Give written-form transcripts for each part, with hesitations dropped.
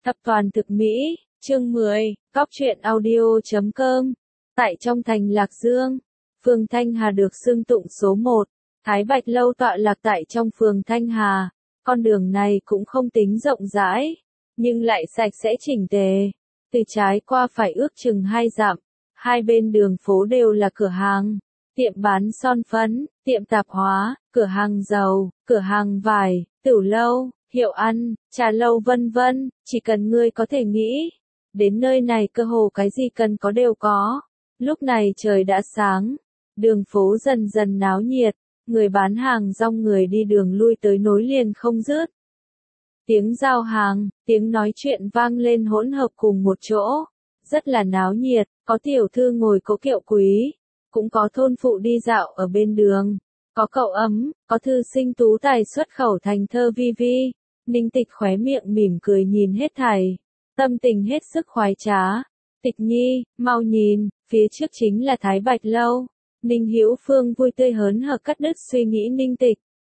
Tập toàn thực mỹ, chương 10, góc truyện audio.com. Tại trong thành Lạc Dương, phường Thanh Hà được xưng tụng số 1, Thái Bạch Lâu tọa lạc tại trong phường Thanh Hà. Con đường này cũng không tính rộng rãi, nhưng lại sạch sẽ chỉnh tề. Từ trái qua phải ước chừng 2 dặm, hai bên đường phố đều là cửa hàng, tiệm bán son phấn, tiệm tạp hóa, cửa hàng dầu, cửa hàng vải, tửu lâu, hiệu ăn, trà lâu vân vân, chỉ cần ngươi có thể nghĩ. Đến nơi này cơ hồ cái gì cần có đều có. Lúc này trời đã sáng, đường phố dần dần náo nhiệt, người bán hàng rong người đi đường lui tới nối liền không dứt. Tiếng giao hàng, tiếng nói chuyện vang lên hỗn hợp cùng một chỗ, rất là náo nhiệt, có tiểu thư ngồi cỗ kiệu quý, cũng có thôn phụ đi dạo ở bên đường, có cậu ấm, có thư sinh tú tài xuất khẩu thành thơ vi vi. Ninh Tịch khóe miệng mỉm cười nhìn hết thảy, tâm tình hết sức khoái trá. Tịch nhi, mau nhìn, phía trước chính là Thái Bạch Lâu. Ninh Hữu Phương vui tươi hớn hở cắt đứt suy nghĩ Ninh Tịch.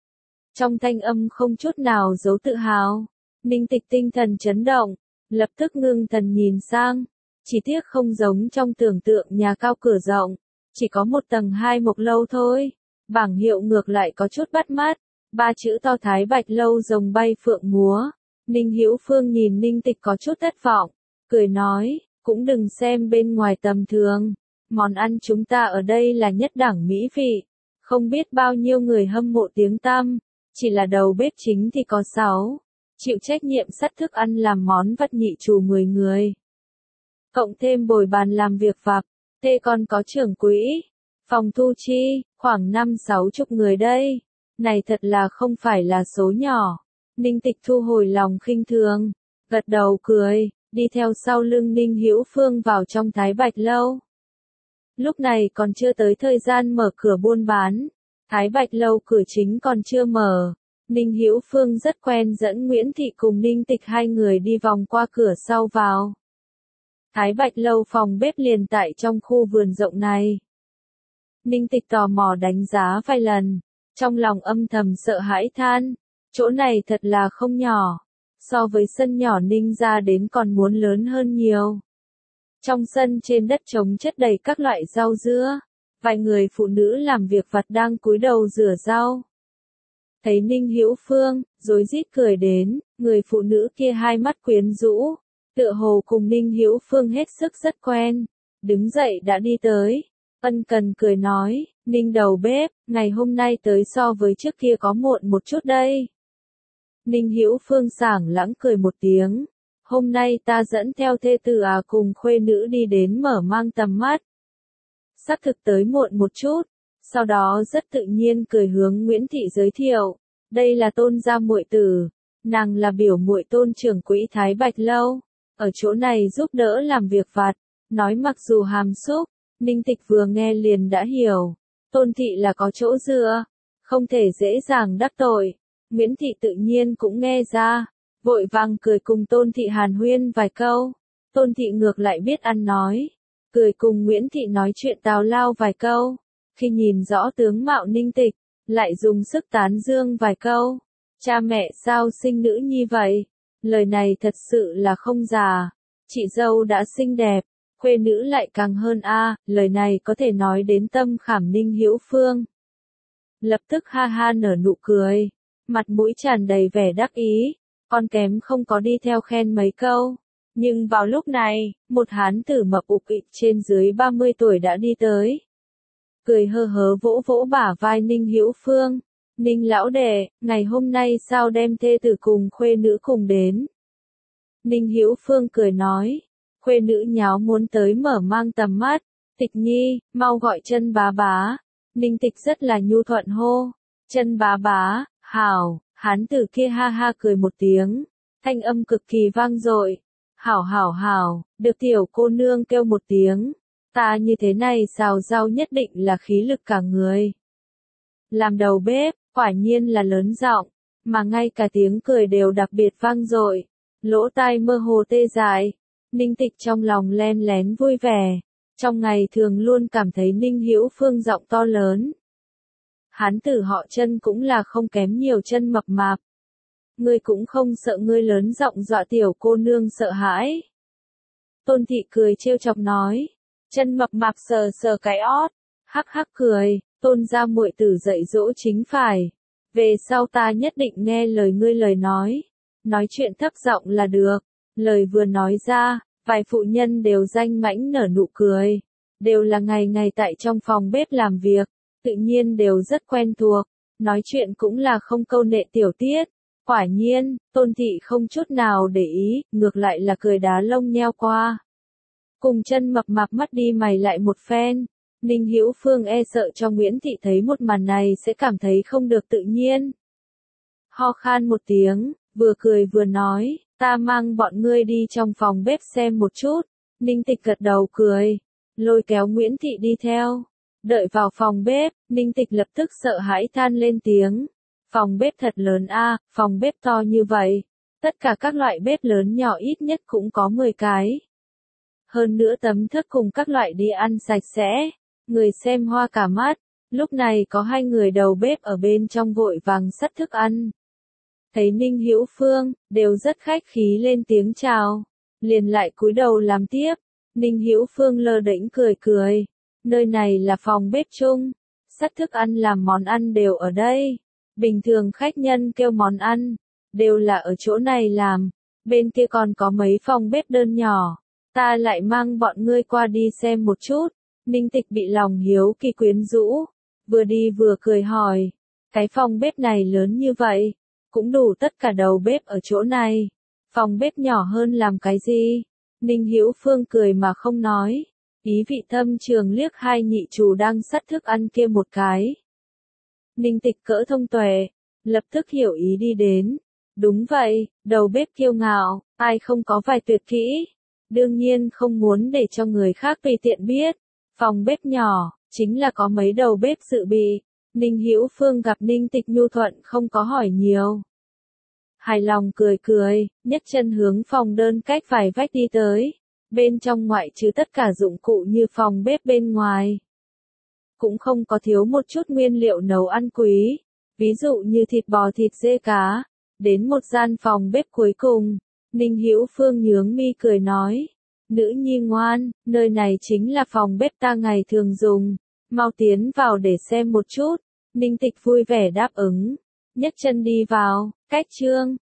Trong thanh âm không chút nào giấu tự hào. Ninh Tịch tinh thần chấn động, lập tức ngưng thần nhìn sang. Chỉ tiếc không giống trong tưởng tượng nhà cao cửa rộng, chỉ có một tầng 2 mộc lâu thôi. Bảng hiệu ngược lại có chút bắt mắt, 3 chữ to Thái Bạch Lâu rồng bay phượng múa. Ninh Hữu Phương nhìn Ninh Tịch có chút thất vọng, cười nói, cũng đừng xem bên ngoài tầm thường. Món ăn chúng ta ở đây là nhất đẳng mỹ vị, không biết bao nhiêu người hâm mộ tiếng tăm, chỉ là đầu bếp chính thì có 6, chịu trách nhiệm sắt thức ăn làm món vặt nhị chủ 10 người. Cộng thêm bồi bàn làm việc vặt, thế còn có trưởng quỹ, phòng thu chi, khoảng 5-60 người đây. Này thật là không phải là số nhỏ. Ninh Tịch thu hồi lòng khinh thường, gật đầu cười, đi theo sau lưng Ninh Hữu Phương vào trong Thái Bạch Lâu. Lúc này còn chưa tới thời gian mở cửa buôn bán, Thái Bạch Lâu cửa chính còn chưa mở. Ninh Hữu Phương rất quen dẫn Nguyễn Thị cùng Ninh Tịch hai người đi vòng qua cửa sau vào. Thái Bạch Lâu phòng bếp liền tại trong khu vườn rộng này. Ninh Tịch tò mò đánh giá vài lần, trong lòng âm thầm sợ hãi than, chỗ này thật là không nhỏ, so với sân nhỏ Ninh ra đến còn muốn lớn hơn nhiều. Trong sân trên đất trống chất đầy các loại rau dưa, vài người phụ nữ làm việc vặt đang cúi đầu rửa rau. Thấy Ninh Hữu Phương, rối rít cười đến, người phụ nữ kia hai mắt quyến rũ, tựa hồ cùng Ninh Hữu Phương hết sức rất quen, đứng dậy đã đi tới. Ân cần cười nói, Ninh đầu bếp, ngày hôm nay tới so với trước kia có muộn một chút đây. Ninh Hữu Phương sảng lãng cười một tiếng, hôm nay ta dẫn theo thê tử cùng khuê nữ đi đến mở mang tầm mắt. Xác thực tới muộn một chút, sau đó rất tự nhiên cười hướng Nguyễn Thị giới thiệu, đây là Tôn gia muội tử, nàng là biểu muội Tôn trưởng quỹ Thái Bạch Lâu, ở chỗ này giúp đỡ làm việc vặt, nói mặc dù hàm xúc. Ninh Tịch vừa nghe liền đã hiểu, Tôn thị là có chỗ dựa, không thể dễ dàng đắc tội. Nguyễn Thị tự nhiên cũng nghe ra, vội vàng cười cùng Tôn thị hàn huyên vài câu. Tôn thị ngược lại biết ăn nói, cười cùng Nguyễn Thị nói chuyện tào lao vài câu. Khi nhìn rõ tướng mạo Ninh Tịch, lại dùng sức tán dương vài câu. Cha mẹ sao sinh nữ nhi vậy? Lời này thật sự là không già. Chị dâu đã xinh đẹp, khuê nữ lại càng hơn lời này có thể nói đến tâm khảm Ninh Hữu Phương. Lập tức ha ha nở nụ cười, mặt mũi tràn đầy vẻ đắc ý, con kém không có đi theo khen mấy câu. Nhưng vào lúc này, một hán tử mập ục ịch trên dưới 30 tuổi đã đi tới. Cười hơ hớ vỗ vỗ bả vai Ninh Hữu Phương, Ninh lão đệ, ngày hôm nay sao đem thê tử cùng khuê nữ cùng đến? Ninh Hữu Phương cười nói, khuê nữ nháo muốn tới mở mang tầm mắt, Tịch nhi, mau gọi Chân bá bá. Ninh Tịch rất là nhu thuận hô, Chân bá bá, hảo. Hán tử kia ha ha cười một tiếng, thanh âm cực kỳ vang dội, hảo hảo hảo, được tiểu cô nương kêu một tiếng, ta như thế này xào rau nhất định là khí lực cả người. Làm đầu bếp, quả nhiên là lớn giọng, mà ngay cả tiếng cười đều đặc biệt vang dội, lỗ tai mơ hồ tê dại. Ninh Tịch trong lòng len lén vui vẻ, trong ngày thường luôn cảm thấy Ninh Hữu Phương giọng to lớn. Hán tử họ Chân cũng là không kém nhiều Chân mập mạp. ngươi cũng không sợ ngươi lớn giọng dọa tiểu cô nương sợ hãi. Tôn thị cười trêu chọc nói, chân mập mạp sờ sờ cái ót, hắc hắc cười, Tôn gia muội tử dạy dỗ chính phải. Về sau ta nhất định nghe lời ngươi lời nói chuyện thấp giọng là được. Lời vừa nói ra, vài phụ nhân đều danh mãnh nở nụ cười, đều là ngày ngày tại trong phòng bếp làm việc, tự nhiên đều rất quen thuộc, nói chuyện cũng là không câu nệ tiểu tiết. Quả nhiên, Tôn thị không chút nào để ý, ngược lại là cười đá lông nheo qua. Cùng chân mập mạp mắt đi mày lại một phen, Ninh Hữu Phương e sợ cho Nguyễn Thị thấy một màn này sẽ cảm thấy không được tự nhiên. Ho khan một tiếng, vừa cười vừa nói, ta mang bọn ngươi đi trong phòng bếp xem một chút. Ninh Tịch gật đầu cười, lôi kéo Nguyễn Thị đi theo. Đợi vào phòng bếp, Ninh Tịch lập tức sợ hãi than lên tiếng. Phòng bếp thật lớn a, phòng bếp to như vậy. Tất cả các loại bếp lớn nhỏ ít nhất cũng có 10 cái. Hơn nữa tấm thớt cùng các loại đi ăn sạch sẽ. Người xem hoa cả mắt, lúc này có 2 người đầu bếp ở bên trong vội vàng sắt thức ăn. Thấy Ninh Hữu Phương, đều rất khách khí lên tiếng chào, liền lại cúi đầu làm tiếp. Ninh Hữu Phương lơ đễnh cười cười, nơi này là phòng bếp chung, sắt thức ăn làm món ăn đều ở đây. Bình thường khách nhân kêu món ăn, đều là ở chỗ này làm, bên kia còn có mấy phòng bếp đơn nhỏ, ta lại mang bọn ngươi qua đi xem một chút. Ninh Tịch bị lòng hiếu kỳ quyến rũ, vừa đi vừa cười hỏi, cái phòng bếp này lớn như vậy, cũng đủ tất cả đầu bếp ở chỗ này, phòng bếp nhỏ hơn làm cái gì? Ninh Hữu Phương cười mà không nói, ý vị thâm trường liếc 2 nhị chủ đang sắt thức ăn kia một cái. Ninh Tịch cỡ thông tuệ, lập tức hiểu ý đi đến, đúng vậy, đầu bếp kiêu ngạo, ai không có vài tuyệt kỹ, đương nhiên không muốn để cho người khác tùy tiện biết. Phòng bếp nhỏ, chính là có mấy đầu bếp dự bị. Ninh Hữu Phương gặp Ninh Tịch nhu thuận không có hỏi nhiều. Hài lòng cười cười, nhấc chân hướng phòng đơn cách vài vách đi tới. Bên trong ngoại trừ tất cả dụng cụ như phòng bếp bên ngoài. Cũng không có thiếu một chút nguyên liệu nấu ăn quý. Ví dụ như thịt bò thịt dê cá. Đến một gian phòng bếp cuối cùng. Ninh Hữu Phương nhướng mi cười nói. Nữ nhi ngoan, nơi này chính là phòng bếp ta ngày thường dùng, mau tiến vào để xem một chút. Ninh Tịch vui vẻ đáp ứng, nhấc chân đi vào, cách chương.